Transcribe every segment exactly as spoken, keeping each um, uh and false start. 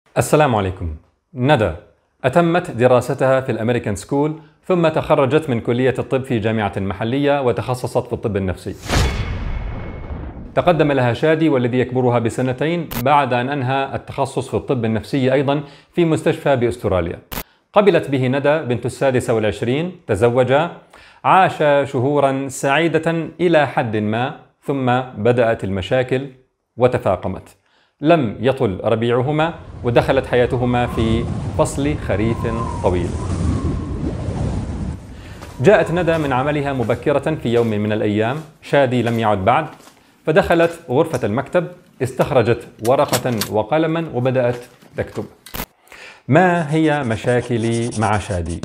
السلام عليكم. ندى أتمت دراستها في الأمريكان سكول، ثم تخرجت من كلية الطب في جامعة محلية وتخصصت في الطب النفسي. تقدم لها شادي والذي يكبرها بسنتين بعد أن أنهى التخصص في الطب النفسي أيضا في مستشفى بأستراليا. قبلت به ندى بنت السادسة والعشرين، تزوجا، عاش شهورا سعيدة إلى حد ما، ثم بدأت المشاكل وتفاقمت. لم يطل ربيعهما ودخلت حياتهما في فصل خريف طويل. جاءت ندى من عملها مبكرة في يوم من الأيام، شادي لم يعد بعد، فدخلت غرفة المكتب، استخرجت ورقة وقلما وبدأت تكتب: ما هي مشاكلي مع شادي؟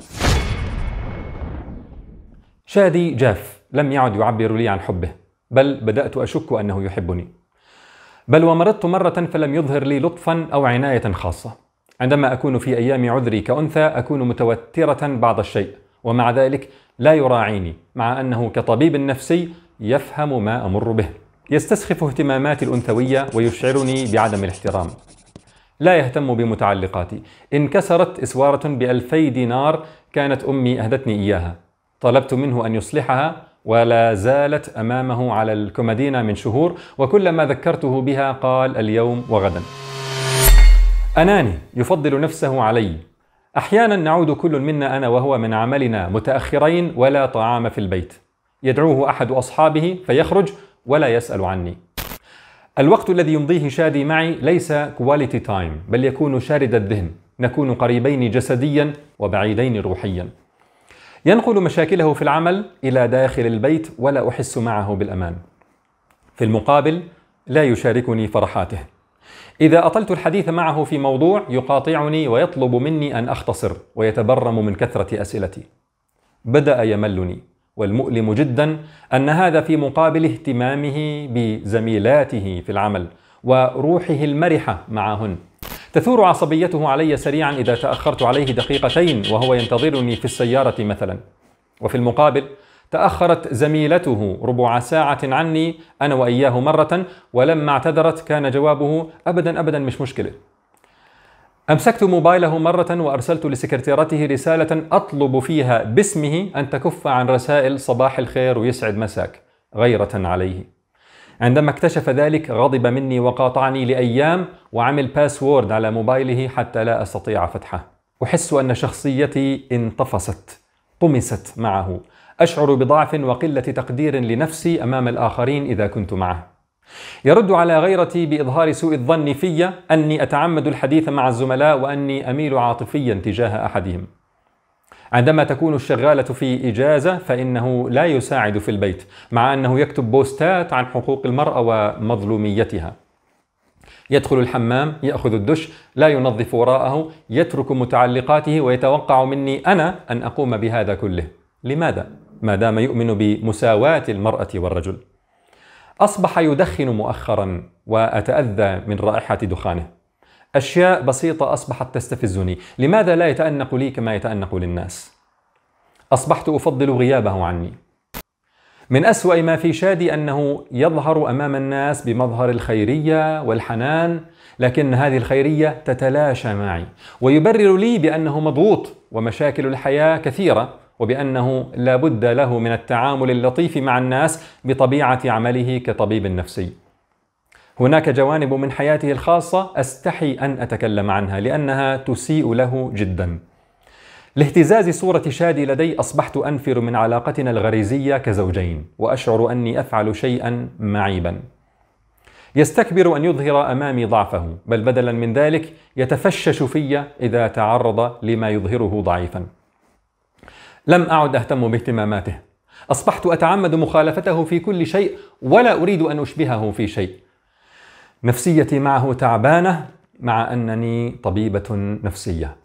شادي جاف، لم يعد يعبر لي عن حبه، بل بدأت أشك أنه يحبني. بل ومرضت مرة فلم يظهر لي لطفا أو عناية خاصة. عندما أكون في أيام عذري كأنثى أكون متوترة بعض الشيء، ومع ذلك لا يراعيني، مع أنه كطبيب نفسي يفهم ما أمر به. يستسخف اهتماماتي الأنثوية ويشعرني بعدم الاحترام. لا يهتم بمتعلقاتي. انكسرت إسوارة بألفي دينار كانت أمي أهدتني إياها، طلبت منه أن يصلحها ولا زالت أمامه على الكومودينا من شهور، وكلما ذكرته بها قال اليوم وغدا. أناني، يفضل نفسه علي. أحيانا نعود كل منا أنا وهو من عملنا متأخرين ولا طعام في البيت، يدعوه أحد أصحابه فيخرج ولا يسأل عني. الوقت الذي يمضيه شادي معي ليس كواليتي تايم، بل يكون شارد الذهن، نكون قريبين جسديا وبعيدين روحيا. ينقل مشاكله في العمل إلى داخل البيت ولا أحس معه بالأمان. في المقابل لا يشاركني فرحاته. إذا أطلت الحديث معه في موضوع يقاطعني ويطلب مني أن أختصر، ويتبرم من كثرة أسئلتي. بدأ يملني، والمؤلم جدا أن هذا في مقابل اهتمامه بزميلاته في العمل وروحه المرحة معهن. تثور عصبيته علي سريعا إذا تأخرت عليه دقيقتين وهو ينتظرني في السيارة مثلا. وفي المقابل تأخرت زميلته ربع ساعة عني أنا وإياه مرة، ولما اعتذرت كان جوابه أبدا أبدا مش مشكلة. أمسكت موبايله مرة وأرسلت لسكرتيرته رسالة أطلب فيها باسمه أن تكف عن رسائل صباح الخير ويسعد مساك، غيرة عليه. عندما اكتشف ذلك غضب مني وقاطعني لأيام، وعمل باسورد على موبايله حتى لا أستطيع فتحه. أحس أن شخصيتي انطفست، طمست معه. أشعر بضعف وقلة تقدير لنفسي أمام الآخرين إذا كنت معه. يرد على غيرتي بإظهار سوء الظن في أني أتعمد الحديث مع الزملاء وأني أميل عاطفيا تجاه أحدهم. عندما تكون الشغالة في إجازة فإنه لا يساعد في البيت، مع أنه يكتب بوستات عن حقوق المرأة ومظلوميتها. يدخل الحمام، يأخذ الدش، لا ينظف وراءه، يترك متعلقاته ويتوقع مني أنا أن أقوم بهذا كله. لماذا؟ ما دام يؤمن بمساواة المرأة والرجل. أصبح يدخن مؤخرا وأتأذى من رائحة دخانه. أشياء بسيطة أصبحت تستفزني. لماذا لا يتأنق لي كما يتأنق للناس؟ أصبحت أفضل غيابه عني. من أسوأ ما في شادي أنه يظهر أمام الناس بمظهر الخيرية والحنان، لكن هذه الخيرية تتلاشى معي، ويبرر لي بأنه مضغوط ومشاكل الحياة كثيرة، وبأنه لا بد له من التعامل اللطيف مع الناس بطبيعة عمله كطبيب نفسي. هناك جوانب من حياته الخاصة أستحي أن أتكلم عنها لأنها تسيء له جدا. لاهتزاز صورة شادي لدي أصبحت أنفر من علاقتنا الغريزية كزوجين، وأشعر أني أفعل شيئا معيبا. يستكبر أن يظهر أمامي ضعفه، بل بدلا من ذلك يتفشش في إذا تعرض لما يظهره ضعيفا. لم أعد أهتم باهتماماته. أصبحت أتعمد مخالفته في كل شيء ولا أريد أن أشبهه في شيء. نفسيتي معه تعبانة مع أنني طبيبة نفسية.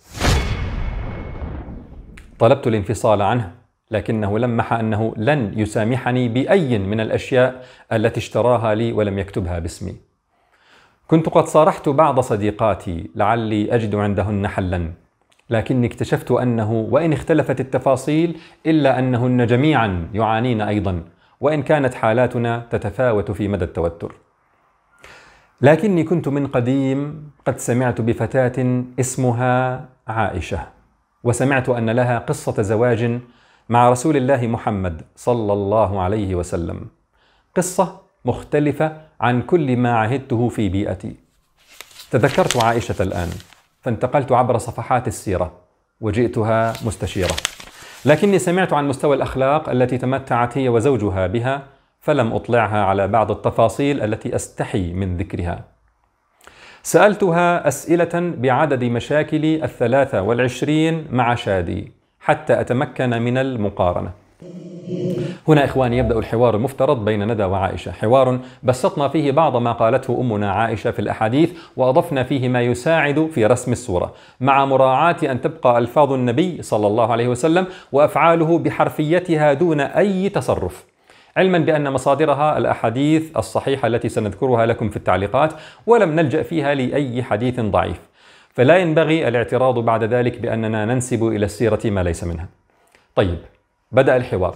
طلبت الانفصال عنه، لكنه لمح أنه لن يسامحني بأي من الأشياء التي اشتراها لي ولم يكتبها باسمي. كنت قد صارحت بعض صديقاتي لعلي أجد عندهن حلا، لكني اكتشفت أنه وإن اختلفت التفاصيل إلا أنهن جميعا يعانين أيضا، وإن كانت حالاتنا تتفاوت في مدى التوتر. لكني كنت من قديم قد سمعت بفتاة اسمها عائشة، وسمعت أن لها قصة زواج مع رسول الله محمد صلى الله عليه وسلم، قصة مختلفة عن كل ما عهدته في بيئتي. تذكرت عائشة الآن، فانتقلت عبر صفحات السيرة وجئتها مستشيرة، لكني سمعت عن مستوى الأخلاق التي تمتعت هي وزوجها بها، فلم أطلعها على بعض التفاصيل التي أستحي من ذكرها. سألتها أسئلة بعدد مشاكل الثلاثة والعشرين مع شادي حتى أتمكن من المقارنة. هنا إخواني يبدأ الحوار المفترض بين ندى وعائشة، حوار بسطنا فيه بعض ما قالته أمنا عائشة في الأحاديث، وأضفنا فيه ما يساعد في رسم الصورة، مع مراعاة أن تبقى ألفاظ النبي صلى الله عليه وسلم وأفعاله بحرفيتها دون أي تصرف، علما بأن مصادرها الأحاديث الصحيحة التي سنذكرها لكم في التعليقات، ولم نلجأ فيها لأي حديث ضعيف، فلا ينبغي الاعتراض بعد ذلك بأننا ننسب إلى السيرة ما ليس منها. طيب، بدأ الحوار.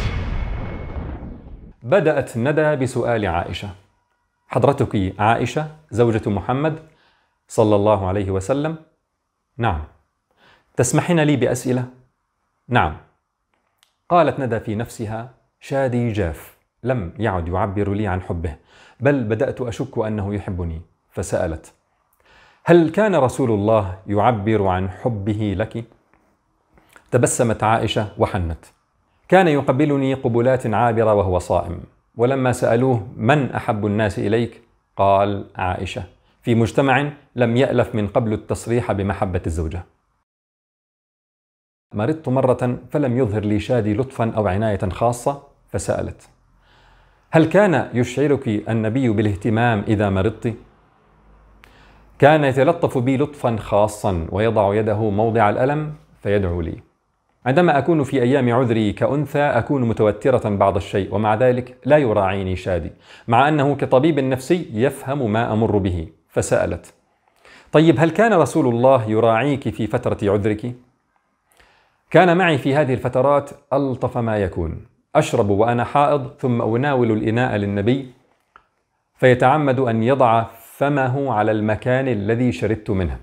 بدأت ندى بسؤال عائشة: حضرتك عائشة زوجة محمد صلى الله عليه وسلم؟ نعم. تسمحين لي بأسئلة؟ نعم. قالت ندى في نفسها: شادي جاف، لم يعد يعبر لي عن حبه، بل بدأت أشك أنه يحبني. فسألت: هل كان رسول الله يعبر عن حبه لك؟ تبسمت عائشة وحنت: كان يقبلني قبلات عابرة وهو صائم، ولما سألوه من أحب الناس إليك قال عائشة، في مجتمع لم يألف من قبل التصريح بمحبة الزوجة. مرضت مرة فلم يظهر لي شادي لطفا أو عناية خاصة، فسألت: هل كان يشعرك النبي بالاهتمام إذا مرضت؟ كان يتلطف بي لطفا خاصا ويضع يده موضع الألم فيدعو لي. عندما أكون في أيام عذري كأنثى أكون متوترة بعض الشيء، ومع ذلك لا يراعيني شادي، مع أنه كطبيب نفسي يفهم ما أمر به. فسألت: طيب، هل كان رسول الله يراعيك في فترة عذرك؟ كان معي في هذه الفترات ألطف ما يكون، أشرب وأنا حائض ثم أناول الإناء للنبي فيتعمد أن يضع فمه على المكان الذي شربت منه،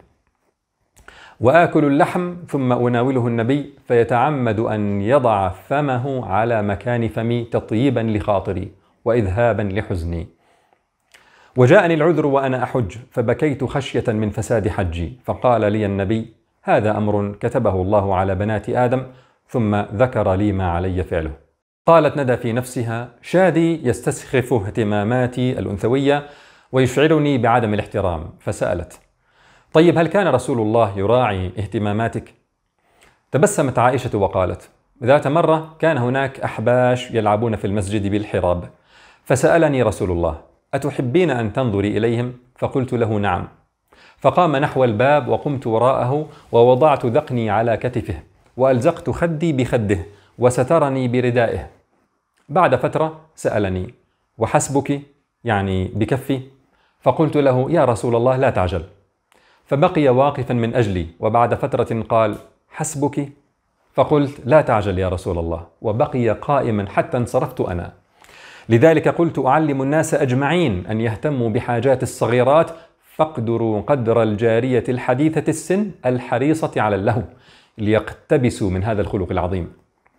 وآكل اللحم ثم أناوله النبي فيتعمد أن يضع فمه على مكان فمي تطيبا لخاطري وإذهابا لحزني. وجاءني العذر وأنا أحج فبكيت خشية من فساد حجي، فقال لي النبي: هذا أمر كتبه الله على بنات آدم، ثم ذكر لي ما علي فعله. قالت ندى في نفسها: شادي يستسخف اهتماماتي الأنثوية ويشعرني بعدم الاحترام. فسألت: طيب، هل كان رسول الله يراعي اهتماماتك؟ تبسمت عائشة وقالت: ذات مرة كان هناك أحباش يلعبون في المسجد بالحراب، فسألني رسول الله: أتحبين أن تنظري إليهم؟ فقلت له: نعم. فقام نحو الباب وقمت وراءه ووضعت ذقني على كتفه وألزقت خدي بخده وسترني بردائه. بعد فترة سألني: وحسبك؟ يعني بكفي؟ فقلت له: يا رسول الله لا تعجل. فبقي واقفا من أجلي، وبعد فترة قال: حسبك؟ فقلت: لا تعجل يا رسول الله، وبقي قائما حتى انصرفت أنا. لذلك قلت: أعلم الناس أجمعين أن يهتموا بحاجات الصغيرات، فاقدروا قدر الجارية الحديثة السن الحريصة على اللهو، ليقتبسوا من هذا الخلق العظيم.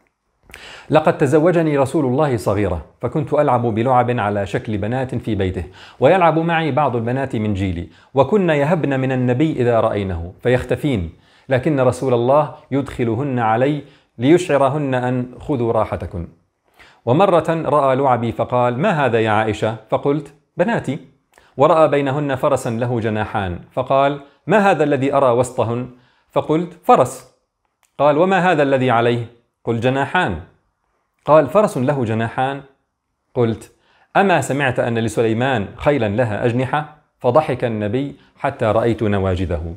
لقد تزوجني رسول الله صغيرة، فكنت ألعب بلعب على شكل بنات في بيته، ويلعب معي بعض البنات من جيلي، وكن يهبن من النبي إذا رأينه فيختفين، لكن رسول الله يدخلهن علي ليشعرهن أن خذوا راحتكن. ومرة رأى لعبي فقال: ما هذا يا عائشة؟ فقلت: بناتي. ورأى بينهن فرسا له جناحان، فقال: ما هذا الذي أرى وسطهن؟ فقلت: فرس. قال: وما هذا الذي عليه؟ قل: جناحان. قال: فرس له جناحان؟ قلت: أما سمعت أن لسليمان خيلا لها أجنحة؟ فضحك النبي حتى رأيت نواجذه.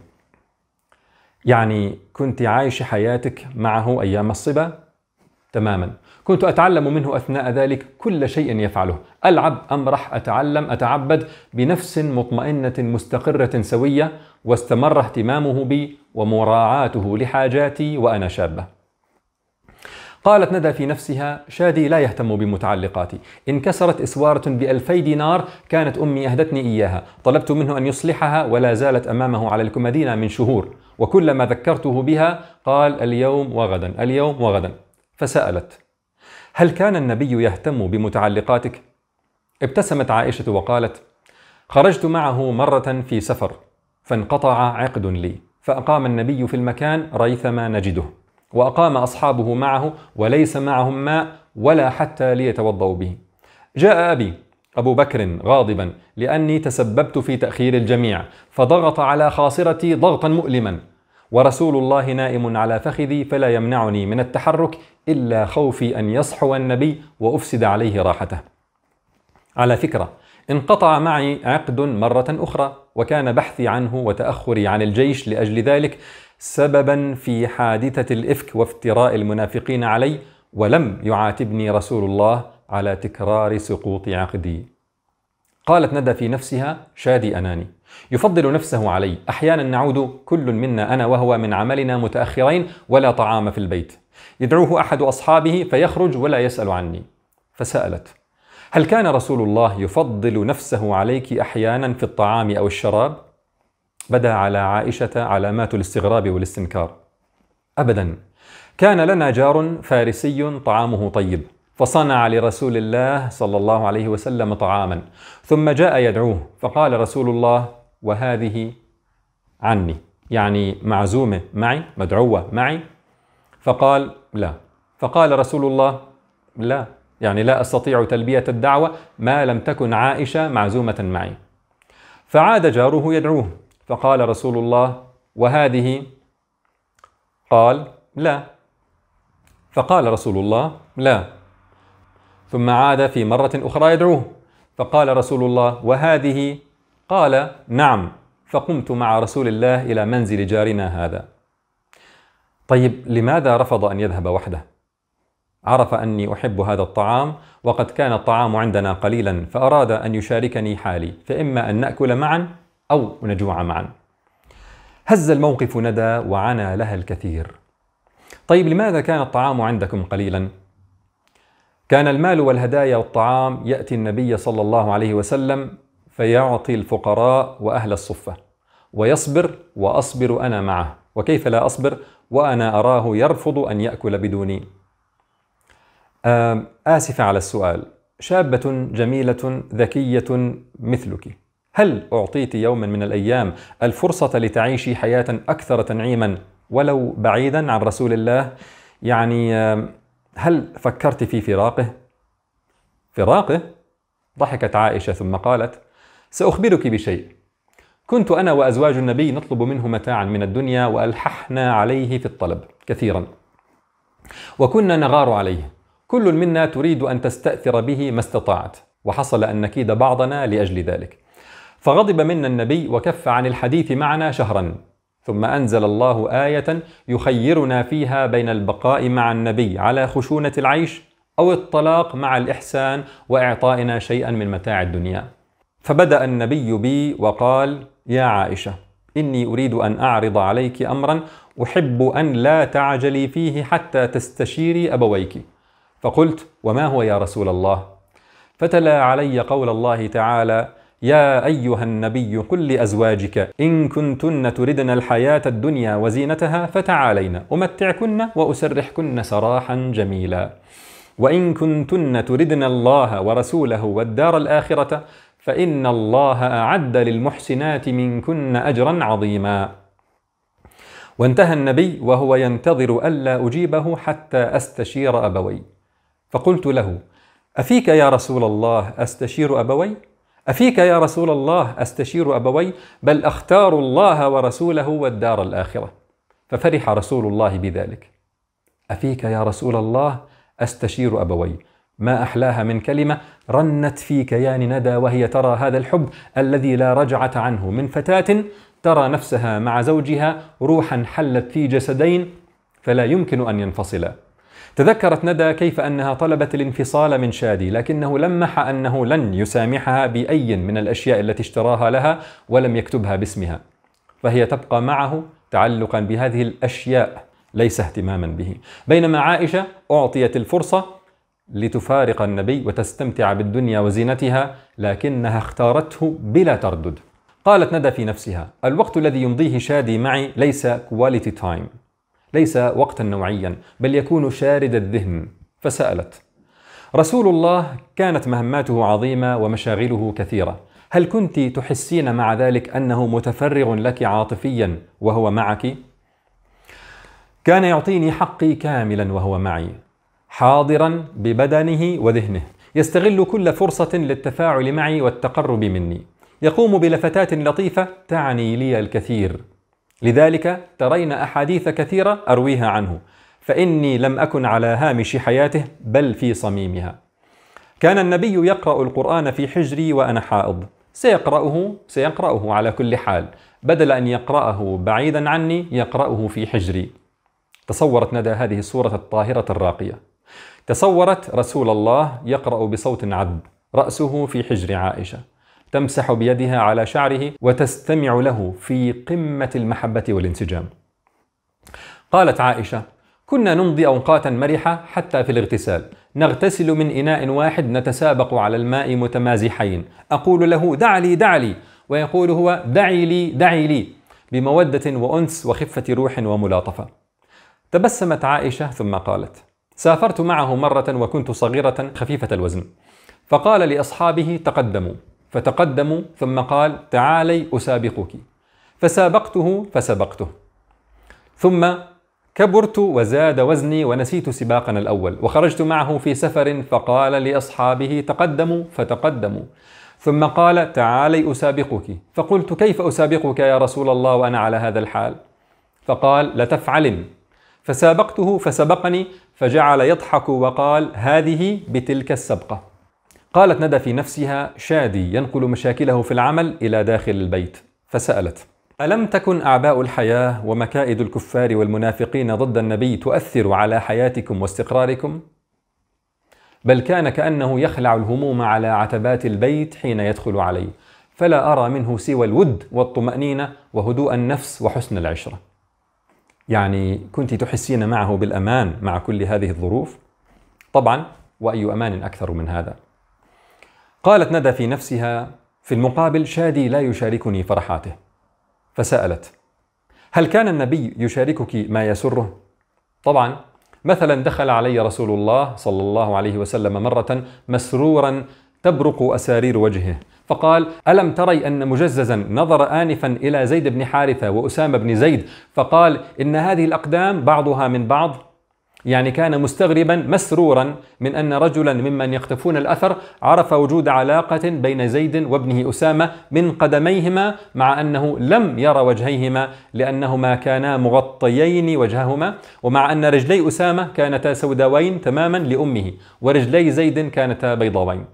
يعني كنت عايش حياتك معه أيام الصبا؟ تماما. كنت أتعلم منه أثناء ذلك كل شيء يفعله، ألعب، أمرح، أتعلم، أتعبد، بنفس مطمئنة مستقرة سوية، واستمر اهتمامه بي ومراعاته لحاجاتي وأنا شابة. قالت ندى في نفسها: شادي لا يهتم بمتعلقاتي، انكسرت إسوارة بألفي دينار كانت أمي أهدتني إياها، طلبت منه أن يصلحها ولا زالت أمامه على الكمدينة من شهور، وكلما ذكرته بها قال: اليوم وغدا، اليوم وغدا. فسألت: هل كان النبي يهتم بمتعلقاتك؟ ابتسمت عائشة وقالت: خرجت معه مرة في سفر فانقطع عقد لي، فأقام النبي في المكان ريثما نجده، وأقام أصحابه معه وليس معهم ماء ولا حتى ليتوضأوا به. جاء أبي أبو بكر غاضبا لأني تسببت في تأخير الجميع، فضغط على خاصرتي ضغطا مؤلما، ورسول الله نائم على فخذي فلا يمنعني من التحرك إلا خوفي أن يصحو النبي وأفسد عليه راحته. على فكرة، انقطع معي عقد مرة أخرى، وكان بحثي عنه وتأخري عن الجيش لأجل ذلك سببا في حادثة الإفك وافتراء المنافقين علي، ولم يعاتبني رسول الله على تكرار سقوط عقدي. قالت ندى في نفسها: شادي أناني، يفضل نفسه علي، أحيانا نعود كل منا أنا وهو من عملنا متأخرين ولا طعام في البيت، يدعوه أحد أصحابه فيخرج ولا يسأل عني. فسألت: هل كان رسول الله يفضل نفسه عليك أحيانا في الطعام أو الشراب؟ بدا على عائشة علامات الاستغراب والاستنكار. أبدا، كان لنا جار فارسي طعامه طيب، فصنع لرسول الله صلى الله عليه وسلم طعاما، ثم جاء يدعوه، فقال رسول الله: وهذه عني، يعني معزومة معي، مدعوة معي. فقال: لا. فقال رسول الله: لا، يعني لا أستطيع تلبية الدعوة ما لم تكن عائشة معزومة معي. فعاد جاره يدعوه، فقال رسول الله: وهذه؟ قال: لا. فقال رسول الله: لا. ثم عاد في مرة أخرى يدعوه، فقال رسول الله: وهذه؟ قال: نعم. فقمت مع رسول الله إلى منزل جارنا هذا. طيب، لماذا رفض أن يذهب وحده؟ عرف أني أحب هذا الطعام، وقد كان الطعام عندنا قليلا، فأراد أن يشاركني حالي، فإما أن نأكل معا أو نجوع معا. هز الموقف ندى وعنى لها الكثير. طيب، لماذا كان الطعام عندكم قليلا؟ كان المال والهدايا والطعام يأتي النبي صلى الله عليه وسلم فيعطي الفقراء وأهل الصفة، ويصبر وأصبر أنا معه، وكيف لا أصبر وأنا أراه يرفض أن يأكل بدوني. آسفة على السؤال، شابة جميلة ذكية مثلك، هل أعطيت يوما من الأيام الفرصة لتعيشي حياة أكثر تنعيما ولو بعيدا عن رسول الله؟ يعني هل فكرت في فراقه؟ فراقه؟ ضحكت عائشة ثم قالت: سأخبرك بشيء، كنت أنا وأزواج النبي نطلب منه متاعا من الدنيا وألححنا عليه في الطلب كثيرا، وكنا نغار عليه، كل منا تريد أن تستأثر به ما استطاعت، وحصل أن نكيد بعضنا لأجل ذلك، فغضب منا النبي وكف عن الحديث معنا شهرا، ثم أنزل الله آية يخيرنا فيها بين البقاء مع النبي على خشونة العيش أو الطلاق مع الإحسان وإعطائنا شيئا من متاع الدنيا. فبدأ النبي بي وقال: يا عائشة، إني أريد أن أعرض عليك أمرا أحب أن لا تعجلي فيه حتى تستشيري أبويك. فقلت: وما هو يا رسول الله؟ فتلا علي قول الله تعالى: يا أيها النبي قل لأزواجك إن كنتن تردن الحياة الدنيا وزينتها فتعالين أمتعكن وأسرحكن سراحا جميلا، وإن كنتن تردن الله ورسوله والدار الآخرة فإن الله أعد للمحسنات منكن أجرا عظيما. وانتهى النبي وهو ينتظر ألا أجيبه حتى أستشير أبوي، فقلت له: أفيك يا رسول الله أستشير أبوي؟ أفيك يا رسول الله أستشير أبوي؟ بل أختار الله ورسوله والدار الآخرة. ففرح رسول الله بذلك. أفيك يا رسول الله أستشير أبوي، ما أحلاها من كلمة رنت في كيان ندى وهي ترى هذا الحب الذي لا رجعة عنه من فتاة ترى نفسها مع زوجها روحا حلت في جسدين فلا يمكن أن ينفصلا. تذكرت ندى كيف أنها طلبت الانفصال من شادي، لكنه لمح أنه لن يسامحها بأي من الأشياء التي اشتراها لها ولم يكتبها باسمها، فهي تبقى معه تعلقا بهذه الأشياء ليس اهتماما به، بينما عائشة أعطيت الفرصة لتفارق النبي وتستمتع بالدنيا وزينتها، لكنها اختارته بلا تردد. قالت ندى في نفسها: الوقت الذي يمضيه شادي معي ليس quality time، ليس وقتا نوعيا، بل يكون شارد الذهن. فسألت: رسول الله كانت مهماته عظيمة ومشاغله كثيرة، هل كنت تحسين مع ذلك أنه متفرغ لك عاطفيا وهو معك؟ كان يعطيني حقي كاملا وهو معي، حاضرا ببدنه وذهنه، يستغل كل فرصة للتفاعل معي والتقرب مني، يقوم بلفتات لطيفة تعني لي الكثير، لذلك ترين أحاديث كثيرة أرويها عنه، فإني لم أكن على هامش حياته بل في صميمها. كان النبي يقرأ القرآن في حجري وأنا حائض، سيقرأه سيقرأه على كل حال، بدل أن يقرأه بعيدا عني يقرأه في حجري. تصورت ندى هذه الصورة الطاهرة الراقية، تصورت رسول الله يقرأ بصوت عذب، رأسه في حجر عائشة، تمسح بيدها على شعره وتستمع له في قمة المحبة والانسجام. قالت عائشة: كنا نمضي أوقاتا مرحة حتى في الاغتسال، نغتسل من إناء واحد، نتسابق على الماء متمازحين، أقول له: دع لي دع لي، ويقول هو: دعي لي دعي لي، بمودة وأنس وخفة روح وملاطفة. تبسمت عائشة ثم قالت: سافرت معه مرة وكنت صغيرة خفيفة الوزن، فقال لأصحابه: تقدموا، فتقدموا، ثم قال: تعالي أسابقك، فسابقته فسبقته، ثم كبرت وزاد وزني ونسيت سباقنا الأول، وخرجت معه في سفر فقال لأصحابه: تقدموا، فتقدموا، ثم قال: تعالي أسابقك، فقلت: كيف أسابقك يا رسول الله وأنا على هذا الحال؟ فقال: لتفعلن، فسابقته فسبقني، فجعل يضحك وقال: هذه بتلك السبقة. قالت ندى في نفسها: شادي ينقل مشاكله في العمل إلى داخل البيت. فسألت: ألم تكن أعباء الحياة ومكائد الكفار والمنافقين ضد النبي تؤثر على حياتكم واستقراركم؟ بل كان كأنه يخلع الهموم على عتبات البيت حين يدخل عليه، فلا أرى منه سوى الود والطمأنينة وهدوء النفس وحسن العشرة. يعني كنت تحسين معه بالأمان مع كل هذه الظروف؟ طبعا، وأي أمان أكثر من هذا؟ قالت ندى في نفسها: في المقابل شادي لا يشاركني فرحاته. فسألت: هل كان النبي يشاركك ما يسره؟ طبعا، مثلا دخل علي رسول الله صلى الله عليه وسلم مرة مسرورا تبرق أسارير وجهه، فقال: ألم تري أن مجززا نظر آنفا إلى زيد بن حارثة وأسامة بن زيد فقال: إن هذه الأقدام بعضها من بعض؟ يعني كان مستغربا مسرورا من أن رجلا ممن يقتفون الأثر عرف وجود علاقة بين زيد وابنه أسامة من قدميهما، مع أنه لم يرى وجهيهما لأنهما كانا مغطيين وجههما، ومع أن رجلي أسامة كانتا سوداوين تماما لأمه، ورجلي زيد كانتا بيضاوين.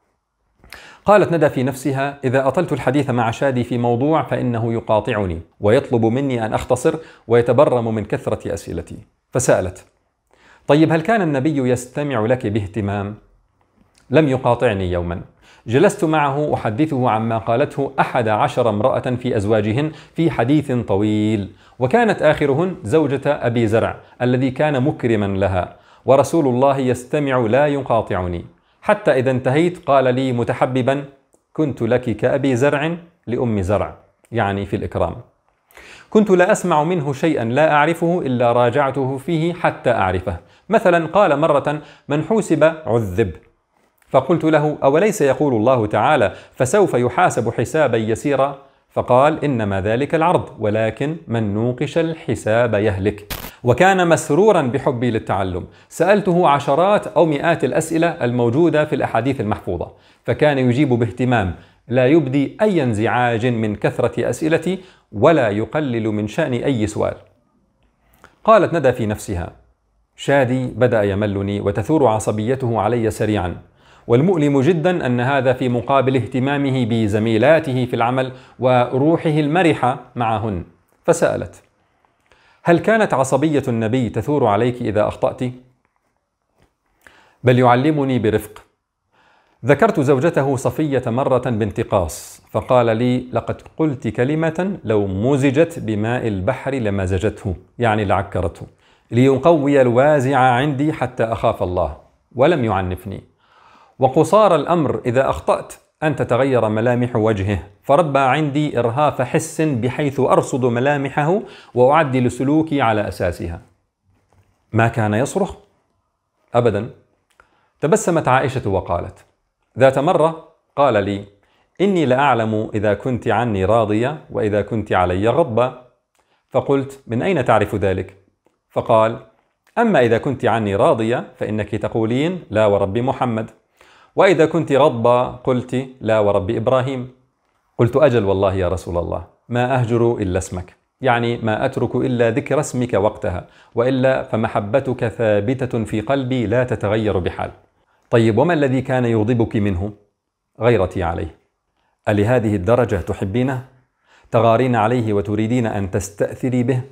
قالت ندى في نفسها: إذا أطلت الحديث مع شادي في موضوع فإنه يقاطعني ويطلب مني أن أختصر ويتبرم من كثرة أسئلتي. فسألت: طيب، هل كان النبي يستمع لك باهتمام؟ لم يقاطعني يوما، جلست معه أحدثه عما قالته أحد عشر امرأة في أزواجهن في حديث طويل، وكانت آخرهن زوجة أبي زرع الذي كان مكرما لها، ورسول الله يستمع لا يقاطعني، حتى إذا انتهيت قال لي متحببا: كنت لك كأبي زرع لأم زرع، يعني في الإكرام. كنت لا أسمع منه شيئا لا أعرفه إلا راجعته فيه حتى أعرفه. مثلا قال مرة: من حوسب عذب، فقلت له: أوليس يقول الله تعالى: فسوف يحاسب حسابا يسيرا؟ فقال: إنما ذلك العرض، ولكن من نوقش الحساب يهلك. وكان مسرورا بحبي للتعلم، سألته عشرات أو مئات الأسئلة الموجودة في الأحاديث المحفوظة، فكان يجيب باهتمام، لا يبدي أي انزعاج من كثرة أسئلتي ولا يقلل من شأن أي سؤال. قالت ندى في نفسها: شادي بدأ يملني وتثور عصبيته علي سريعا، والمؤلم جدا أن هذا في مقابل اهتمامه بزميلاته في العمل وروحه المرحة معهن. فسألت: هل كانت عصبية النبي تثور عليك إذا أخطأت؟ بل يعلمني برفق. ذكرت زوجته صفية مرة بانتقاص، فقال لي: لقد قلت كلمة لو مزجت بماء البحر لمزجته، يعني لعكرته، ليقوي الوازع عندي حتى أخاف الله ولم يعنفني. وقصار الأمر إذا أخطأت أن تتغير ملامح وجهه، فربى عندي إرهاف حس بحيث أرصد ملامحه وأعدل سلوكي على أساسها. ما كان يصرخ؟ أبدا. تبسمت عائشة وقالت: ذات مرة قال لي: إني لأعلم إذا كنت عني راضية وإذا كنت علي غضبة. فقلت: من أين تعرف ذلك؟ فقال: أما إذا كنت عني راضية فإنك تقولين لا ورب محمد، وإذا كنت غضبة قلت لا ورب إبراهيم. قلت: أجل والله يا رسول الله، ما أهجر إلا اسمك، يعني ما أترك إلا ذكر اسمك وقتها، وإلا فمحبتك ثابتة في قلبي لا تتغير بحال. طيب وما الذي كان يغضبك منه؟ غيرتي عليه. ألهذه الدرجة تحبينه؟ تغارين عليه وتريدين أن تستأثري به؟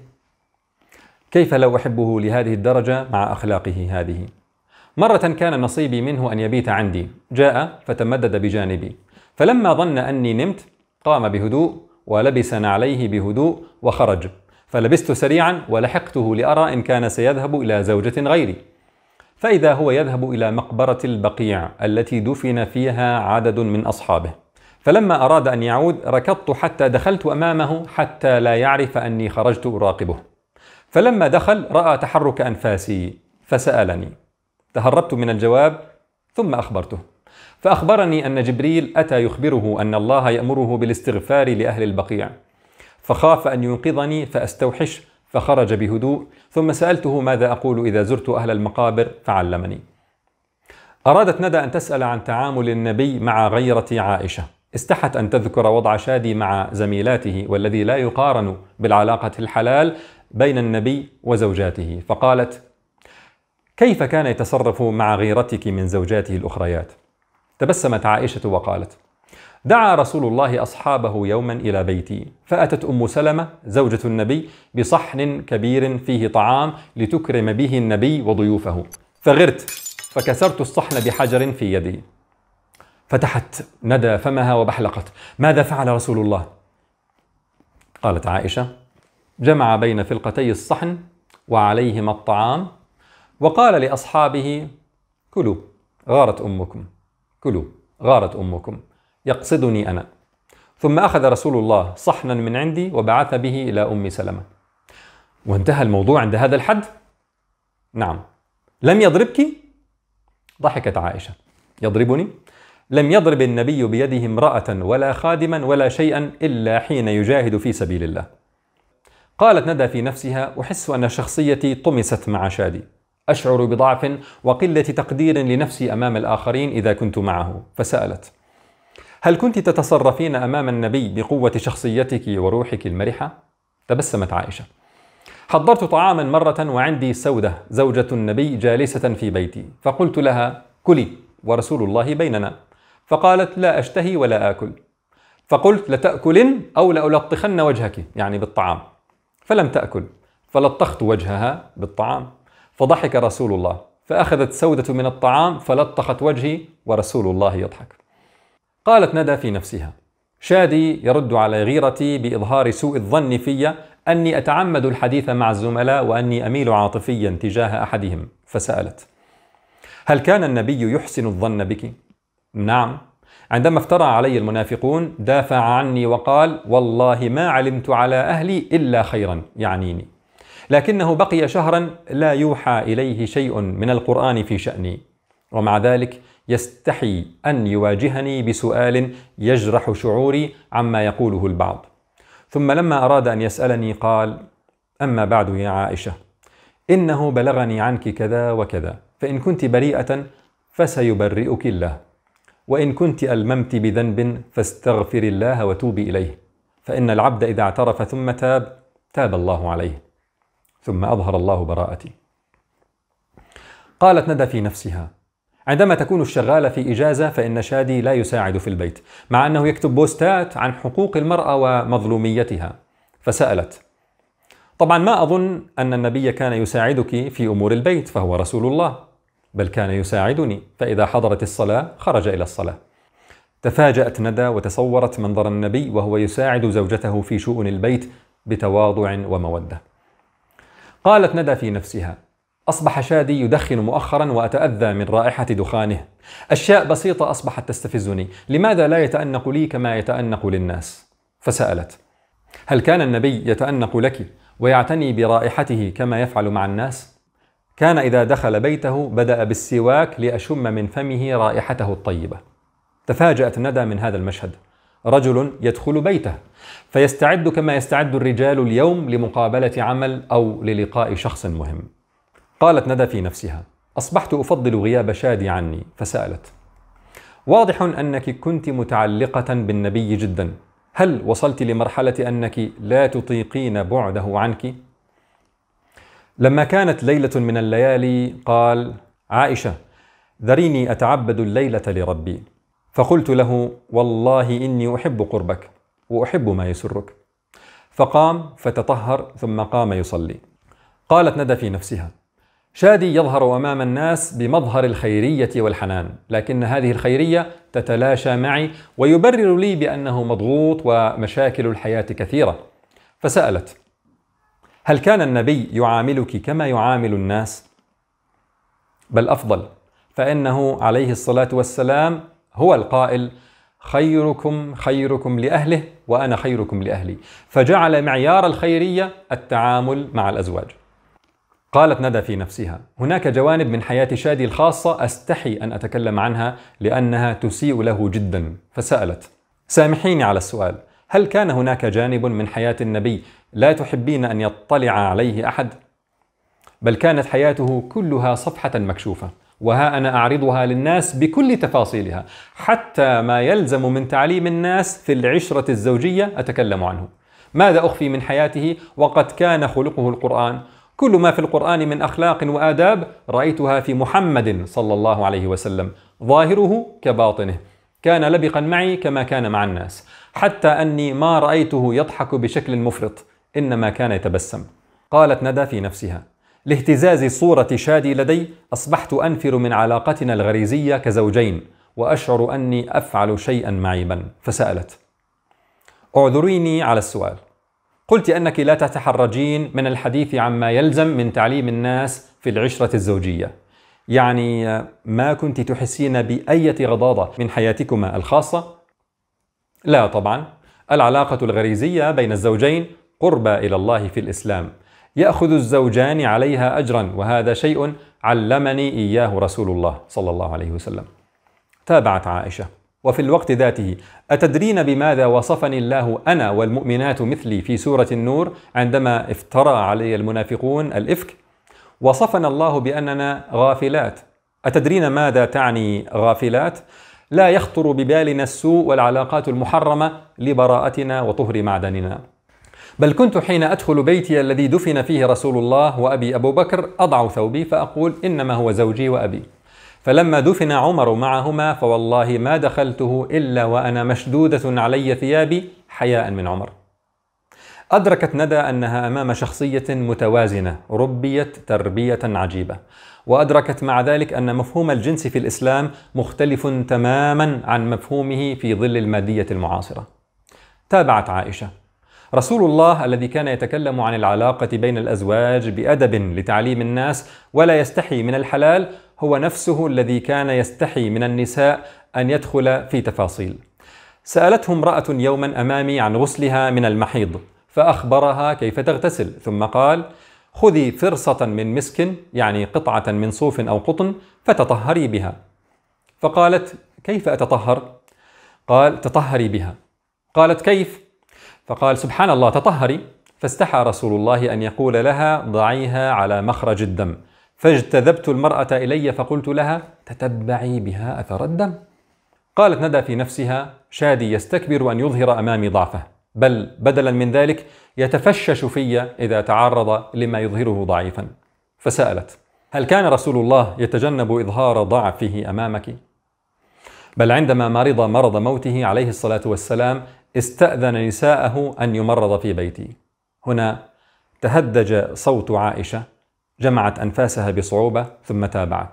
كيف لو أحبه لهذه الدرجة مع أخلاقه هذه؟ مرة كان نصيبي منه أن يبيت عندي، جاء فتمدد بجانبي، فلما ظن أني نمت قام بهدوء ولبس نعليه بهدوء وخرج، فلبست سريعا ولحقته لأرى إن كان سيذهب إلى زوجة غيري، فإذا هو يذهب إلى مقبرة البقيع التي دفن فيها عدد من أصحابه. فلما أراد أن يعود ركضت حتى دخلت أمامه حتى لا يعرف أني خرجت أراقبه، فلما دخل رأى تحرك أنفاسي فسألني، تهربت من الجواب ثم أخبرته، فأخبرني أن جبريل أتى يخبره أن الله يأمره بالاستغفار لأهل البقيع، فخاف أن ينقذني فأستوحش، فخرج بهدوء، ثم سألته ماذا أقول إذا زرت أهل المقابر فعلمني. أرادت ندى أن تسأل عن تعامل النبي مع غيرة عائشة، استحت أن تذكر وضع شادي مع زميلاته والذي لا يقارن بالعلاقة الحلال بين النبي وزوجاته، فقالت: كيف كان يتصرف مع غيرتك من زوجاته الأخريات؟ تبسمت عائشة وقالت: دعا رسول الله أصحابه يوما إلى بيتي، فأتت أم سلمة زوجة النبي بصحن كبير فيه طعام لتكرم به النبي وضيوفه، فغرت فكسرت الصحن بحجر في يدي. فتحت ندى فمها وبحلقت: ماذا فعل رسول الله؟ قالت عائشة: جمع بين فلقتي الصحن وعليهما الطعام وقال لأصحابه: كلوا غارت أمكم، كلوا غارت أمكم، يقصدني أنا. ثم أخذ رسول الله صحنا من عندي وبعث به إلى أم سلمة. وانتهى الموضوع عند هذا الحد؟ نعم. لم يضربك؟ ضحكت عائشة: يضربني؟ لم يضرب النبي بيده امرأة ولا خادما ولا شيئا إلا حين يجاهد في سبيل الله. قالت ندى في نفسها: أحس أن شخصيتي طمست مع شادي، أشعر بضعف وقلة تقدير لنفسي أمام الآخرين إذا كنت معه. فسألت: هل كنت تتصرفين أمام النبي بقوة شخصيتك وروحك المرحة؟ تبسمت عائشة: حضرت طعاما مرة وعندي سودة زوجة النبي جالسة في بيتي، فقلت لها: كلي ورسول الله بيننا، فقالت: لا أشتهي ولا آكل، فقلت: لتأكلن أو لألطخن وجهك، يعني بالطعام، فلم تأكل، فلطخت وجهها بالطعام، فضحك رسول الله، فأخذت سودة من الطعام فلطخت وجهي ورسول الله يضحك. قالت ندى في نفسها: شادي يرد على غيرتي بإظهار سوء الظن في أني أتعمد الحديث مع الزملاء وأني أميل عاطفيا تجاه أحدهم. فسألت: هل كان النبي يحسن الظن بك؟ نعم، عندما افترى علي المنافقون دافع عني وقال: والله ما علمت على أهلي إلا خيرا، يعنيني، لكنه بقي شهرا لا يوحى إليه شيء من القرآن في شأني، ومع ذلك يستحي أن يواجهني بسؤال يجرح شعوري عما يقوله البعض. ثم لما أراد أن يسألني قال: أما بعد يا عائشة، إنه بلغني عنك كذا وكذا، فإن كنت بريئة فسيبرئك الله، وإن كنت ألممت بذنب فاستغفر الله وتوبي إليه، فإن العبد إذا اعترف ثم تاب تاب الله عليه. ثم أظهر الله براءتي. قالت ندى في نفسها: عندما تكون الشغالة في إجازة فإن شادي لا يساعد في البيت، مع أنه يكتب بوستات عن حقوق المرأة ومظلوميتها. فسألت: طبعا ما أظن أن النبي كان يساعدك في أمور البيت، فهو رسول الله، بل كان يساعدني، فإذا حضرت الصلاة خرج إلى الصلاة. تفاجأت ندى وتصورت منظر النبي وهو يساعد زوجته في شؤون البيت بتواضع ومودة. قالت ندى في نفسها: أصبح شادي يدخن مؤخرا وأتأذى من رائحة دخانه. أشياء بسيطة أصبحت تستفزني، لماذا لا يتأنق لي كما يتأنق للناس؟ فسألت: هل كان النبي يتأنق لك ويعتني برائحته كما يفعل مع الناس؟ كان إذا دخل بيته بدأ بالسواك ليشم من فمه رائحته الطيبة. تفاجأت ندى من هذا المشهد، رجل يدخل بيته فيستعد كما يستعد الرجال اليوم لمقابلة عمل أو للقاء شخص مهم. قالت ندى في نفسها: أصبحت أفضل غياب شادي عني. فسألت: واضح أنك كنت متعلقة بالنبي جدا، هل وصلت لمرحلة أنك لا تطيقين بعده عنك؟ لما كانت ليلة من الليالي قال: عائشة، ذريني أتعبد الليلة لربي. فقلت له: والله إني أحب قربك وأحب ما يسرك. فقام فتطهر ثم قام يصلي. قالت ندى في نفسها: شادي يظهر أمام الناس بمظهر الخيرية والحنان، لكن هذه الخيرية تتلاشى معي ويبرر لي بأنه مضغوط ومشاكل الحياة كثيرة. فسألت: هل كان النبي يعاملك كما يعامل الناس؟ بل أفضل، فإنه عليه الصلاة والسلام هو القائل: خيركم خيركم لأهله وأنا خيركم لأهلي، فجعل معيار الخيرية التعامل مع الأزواج. قالت ندى في نفسها: هناك جوانب من حياة شادي الخاصة أستحي أن أتكلم عنها لأنها تسيء له جدا. فسألت: سامحيني على السؤال، هل كان هناك جانب من حياة النبي لا تحبين أن يطلع عليه أحد؟ بل كانت حياته كلها صفحة مكشوفة، وها أنا أعرضها للناس بكل تفاصيلها، حتى ما يلزم من تعليم الناس في العشرة الزوجية أتكلم عنه. ماذا أخفي من حياته وقد كان خلقه القرآن؟ كل ما في القرآن من أخلاق وآداب رأيتها في محمد صلى الله عليه وسلم، ظاهره كباطنه. كان لبقا معي كما كان مع الناس، حتى أني ما رأيته يضحك بشكل مفرط، إنما كان يتبسم. قالت ندى في نفسها: لاهتزاز صورة شادي لدي أصبحت أنفر من علاقتنا الغريزية كزوجين، وأشعر أني أفعل شيئا معيبا. فسألت: اعذريني على السؤال، قلت أنك لا تتحرجين من الحديث عما يلزم من تعليم الناس في العشرة الزوجية، يعني ما كنت تحسين بأية غضاضة من حياتكما الخاصة؟ لا طبعا، العلاقة الغريزية بين الزوجين قربى إلى الله في الإسلام، يأخذ الزوجان عليها أجرا، وهذا شيء علمني إياه رسول الله صلى الله عليه وسلم. تابعت عائشة: وفي الوقت ذاته أتدرين بماذا وصفني الله أنا والمؤمنات مثلي في سورة النور عندما افترى علي المنافقون الإفك؟ وصفنا الله بأننا غافلات. أتدرين ماذا تعني غافلات؟ لا يخطر ببالنا السوء والعلاقات المحرمة لبراءتنا وطهر معدننا. بل كنت حين أدخل بيتي الذي دفن فيه رسول الله وأبي أبو بكر أضع ثوبي فأقول: إنما هو زوجي وأبي. فلما دفن عمر معهما فوالله ما دخلته إلا وأنا مشدودة علي ثيابي حياء من عمر. أدركت ندى أنها أمام شخصية متوازنة ربيت تربية عجيبة، وأدركت مع ذلك أن مفهوم الجنس في الإسلام مختلف تماما عن مفهومه في ظل المادية المعاصرة. تابعت عائشة: رسول الله الذي كان يتكلم عن العلاقة بين الأزواج بأدب لتعليم الناس ولا يستحي من الحلال هو نفسه الذي كان يستحي من النساء أن يدخل في تفاصيل. سألته امرأة يوما أمامي عن غسلها من المحيض، فأخبرها كيف تغتسل، ثم قال: خذي فرصة من مسك، يعني قطعة من صوف أو قطن، فتطهري بها. فقالت: كيف أتطهر؟ قال: تطهري بها. قالت: كيف؟ فقال: سبحان الله، تطهري. فاستحى رسول الله أن يقول لها: ضعيها على مخرج الدم. فاجتذبت المرأة إلي فقلت لها: تتبعي بها أثر الدم. قالت ندى في نفسها: شادي يستكبر أن يظهر أمامي ضعفه، بل بدلا من ذلك يتفشش في إذا تعرض لما يظهره ضعيفا. فسألت: هل كان رسول الله يتجنب إظهار ضعفه أمامك؟ بل عندما مرض مرض موته عليه الصلاة والسلام استأذن نساءه أن يمرض في بيتي. هنا تهدج صوت عائشة، جمعت أنفاسها بصعوبة ثم تابعت: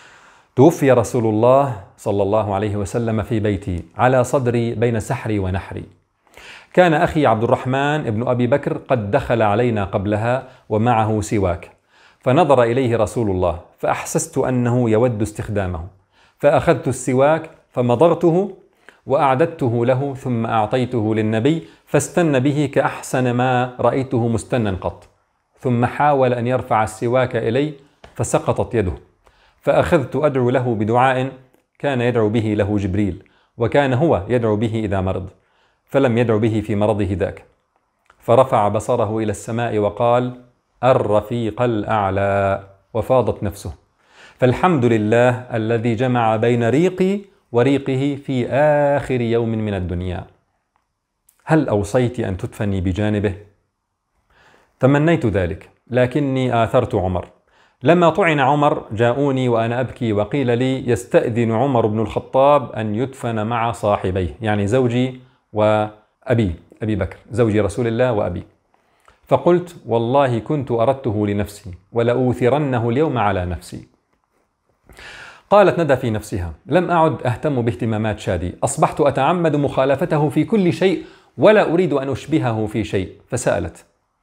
توفي رسول الله صلى الله عليه وسلم في بيتي على صدري بين سحري ونحري. كان أخي عبد الرحمن ابن أبي بكر قد دخل علينا قبلها ومعه سواك، فنظر إليه رسول الله فأحسست أنه يود استخدامه، فأخذت السواك فمضغته وأعددته له ثم أعطيته للنبي فاستن به كأحسن ما رأيته مستنا قط، ثم حاول أن يرفع السواك إلي فسقطت يده، فأخذت أدعو له بدعاء كان يدعو به له جبريل، وكان هو يدعو به إذا مرض، فلم يدعو به في مرضه ذاك، فرفع بصره إلى السماء وقال: الرفيق الأعلى، وفاضت نفسه. فالحمد لله الذي جمع بين ريقي وريقه في آخر يوم من الدنيا. هل أوصيت أن تدفني بجانبه؟ تمنيت ذلك، لكني آثرت عمر. لما طعن عمر جاءوني وأنا أبكي وقيل لي: يستأذن عمر بن الخطاب أن يدفن مع صاحبيه، يعني زوجي وأبي أبي بكر، زوج رسول الله وأبي. فقلت: والله كنت أردته لنفسي ولأوثرنه اليوم على نفسي. قالت ندى في نفسها: لم أعد أهتم باهتمامات شادي، أصبحت أتعمد مخالفته في كل شيء ولا أريد أن أشبهه في شيء. فسألت: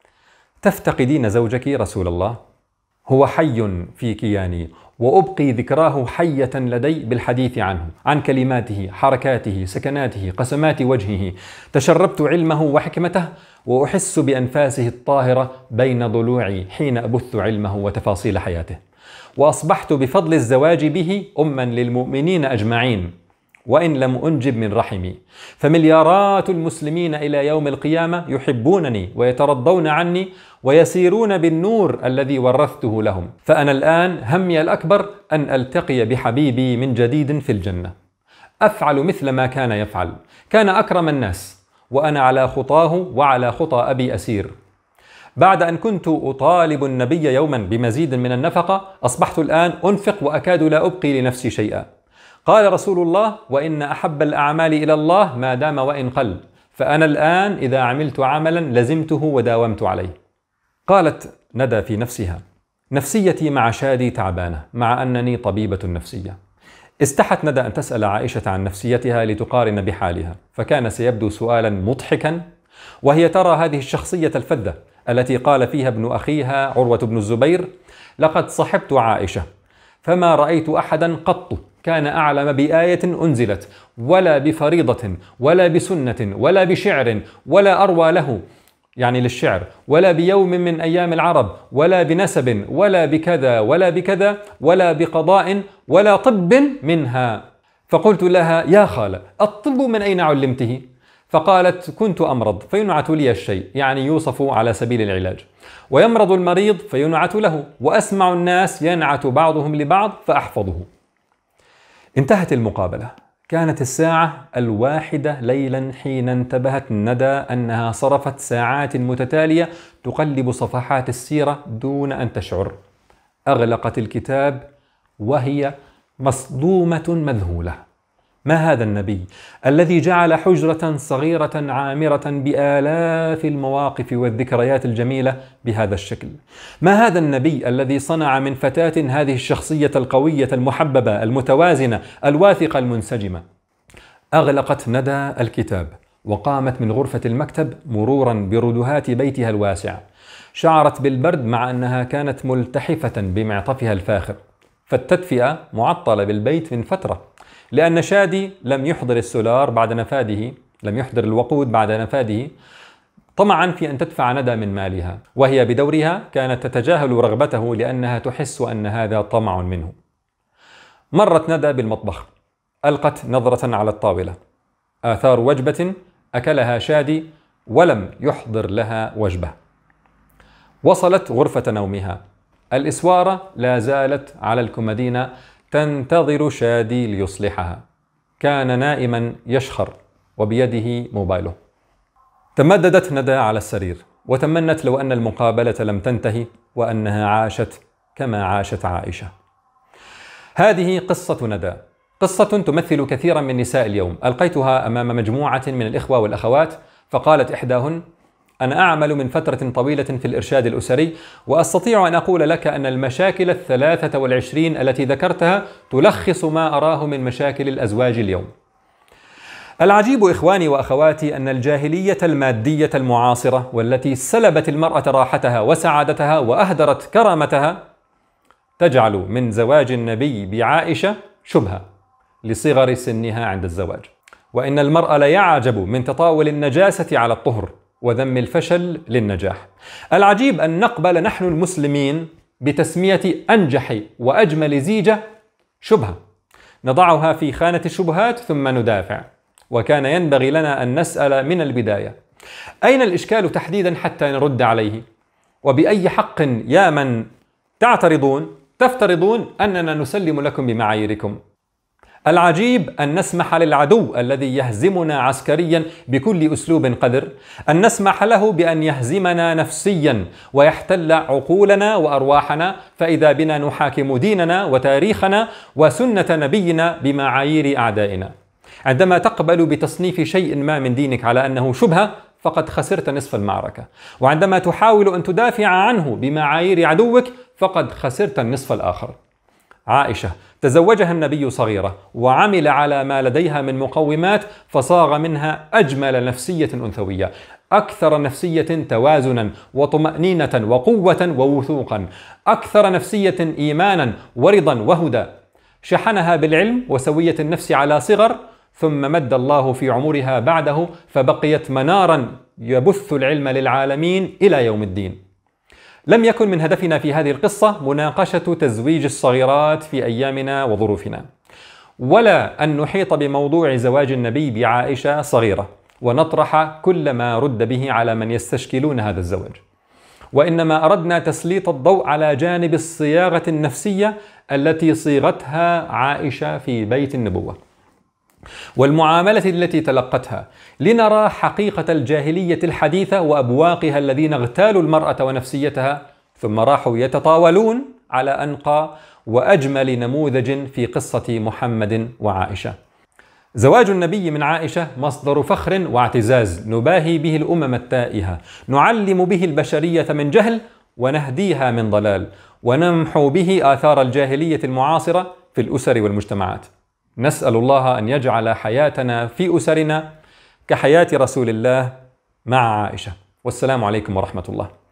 تفتقدين زوجك رسول الله؟ هو حي في كياني، وأبقي ذكراه حية لدي بالحديث عنه، عن كلماته، حركاته، سكناته، قسمات وجهه. تشربت علمه وحكمته، وأحس بأنفاسه الطاهرة بين ضلوعي حين أبث علمه وتفاصيل حياته. وأصبحت بفضل الزواج به أما للمؤمنين أجمعين، وإن لم أنجب من رحمي، فمليارات المسلمين إلى يوم القيامة يحبونني ويترضون عني ويسيرون بالنور الذي ورثته لهم. فأنا الآن همي الأكبر أن ألتقي بحبيبي من جديد في الجنة، أفعل مثل ما كان يفعل، كان أكرم الناس، وأنا على خطاه وعلى خطى أبي أسير. بعد أن كنت أطالب النبي يوما بمزيد من النفقة، أصبحت الآن أنفق وأكاد لا أبقي لنفسي شيئا. قال رسول الله: وإن أحب الأعمال إلى الله ما دام وإن قل، فأنا الآن إذا عملت عملا لزمته وداومت عليه. قالت ندى في نفسها: نفسيتي مع شادي تعبانة، مع أنني طبيبة نفسية. استحت ندى أن تسأل عائشة عن نفسيتها لتقارن بحالها، فكان سيبدو سؤالا مضحكا، وهي ترى هذه الشخصية الفذة التي قال فيها ابن أخيها عروة بن الزبير: لقد صحبت عائشة فما رأيت أحدا قط كان أعلم بآية أنزلت ولا بفريضة ولا بسنة ولا بشعر ولا أروى له، يعني للشعر، ولا بيوم من أيام العرب، ولا بنسب ولا بكذا ولا بكذا ولا بقضاء ولا طب منها. فقلت لها: يا خالة، الطب من أين علمته؟ فقالت: كنت أمرض فينعت لي الشيء، يعني يوصف على سبيل العلاج، ويمرض المريض فينعت له، وأسمع الناس ينعت بعضهم لبعض فأحفظه. انتهت المقابلة. كانت الساعة الواحدة ليلا حين انتبهت ندى أنها صرفت ساعات متتالية تقلب صفحات السيرة دون أن تشعر. أغلقت الكتاب وهي مصدومة مذهولة. ما هذا النبي الذي جعل حجرة صغيرة عامرة بآلاف المواقف والذكريات الجميلة بهذا الشكل؟ ما هذا النبي الذي صنع من فتاة هذه الشخصية القوية المحببة المتوازنة الواثقة المنسجمة؟ أغلقت ندى الكتاب وقامت من غرفة المكتب مرورا بردهات بيتها الواسع. شعرت بالبرد مع أنها كانت ملتحفة بمعطفها الفاخر، فالتدفئة معطلة بالبيت من فترة، لأن شادي لم يحضر السولار بعد نفاده، لم يحضر الوقود بعد نفاده، طمعا في أن تدفع ندى من مالها، وهي بدورها كانت تتجاهل رغبته لأنها تحس أن هذا طمع منه. مرت ندى بالمطبخ، ألقت نظرة على الطاولة، آثار وجبة أكلها شادي ولم يحضر لها وجبة. وصلت غرفة نومها، الإسوارة لا زالت على الكومودينة تنتظر شادي ليصلحها. كان نائما يشخر وبيده موبايله. تمددت ندى على السرير وتمنت لو أن المقابلة لم تنتهي وأنها عاشت كما عاشت عائشة. هذه قصة ندى، قصة تمثل كثيرا من نساء اليوم. ألقيتها أمام مجموعة من الإخوة والأخوات، فقالت إحداهن: أنا أعمل من فترة طويلة في الإرشاد الأسري، وأستطيع أن أقول لك أن المشاكل الثلاثة والعشرين التي ذكرتها تلخص ما أراه من مشاكل الأزواج اليوم. العجيب إخواني وأخواتي أن الجاهلية المادية المعاصرة والتي سلبت المرأة راحتها وسعادتها وأهدرت كرامتها تجعل من زواج النبي بعائشة شبهة لصغر سنها عند الزواج، وإن المرأة ليعجب من تطاول النجاسة على الطهر وذم الفشل للنجاح. العجيب أن نقبل نحن المسلمين بتسمية أنجح وأجمل زيجة شبهة، نضعها في خانة الشبهات ثم ندافع، وكان ينبغي لنا أن نسأل من البداية أين الإشكال تحديدا حتى نرد عليه؟ وبأي حق يا من تعترضون تفترضون أننا نسلم لكم بمعاييركم؟ العجيب أن نسمح للعدو الذي يهزمنا عسكريا بكل أسلوب قذر أن نسمح له بأن يهزمنا نفسيا ويحتل عقولنا وأرواحنا، فإذا بنا نحاكم ديننا وتاريخنا وسنة نبينا بمعايير أعدائنا. عندما تقبل بتصنيف شيء ما من دينك على أنه شبهة فقد خسرت نصف المعركة، وعندما تحاول أن تدافع عنه بمعايير عدوك فقد خسرت النصف الآخر. عائشة تزوجها النبي صغيرة وعمل على ما لديها من مقومات فصاغ منها أجمل نفسية أنثوية، أكثر نفسية توازنا وطمأنينة وقوة ووثوقا، أكثر نفسية إيمانا ورضا وهدى. شحنها بالعلم وسوية النفس على صغر، ثم مد الله في عمرها بعده فبقيت منارا يبث العلم للعالمين إلى يوم الدين. لم يكن من هدفنا في هذه القصة مناقشة تزويج الصغيرات في أيامنا وظروفنا، ولا أن نحيط بموضوع زواج النبي بعائشة صغيرة ونطرح كل ما رد به على من يستشكلون هذا الزواج، وإنما أردنا تسليط الضوء على جانب الصياغة النفسية التي صيغتها عائشة في بيت النبوة والمعاملة التي تلقتها، لنرى حقيقة الجاهلية الحديثة وأبواقها الذين اغتالوا المرأة ونفسيتها ثم راحوا يتطاولون على أنقى وأجمل نموذج في قصة محمد وعائشة. زواج النبي من عائشة مصدر فخر واعتزاز نباهي به الأمم التائهة، نعلم به البشرية من جهل ونهديها من ضلال، ونمحو به آثار الجاهلية المعاصرة في الأسر والمجتمعات. نسأل الله أن يجعل حياتنا في أسرنا كحياة رسول الله مع عائشة. والسلام عليكم ورحمة الله.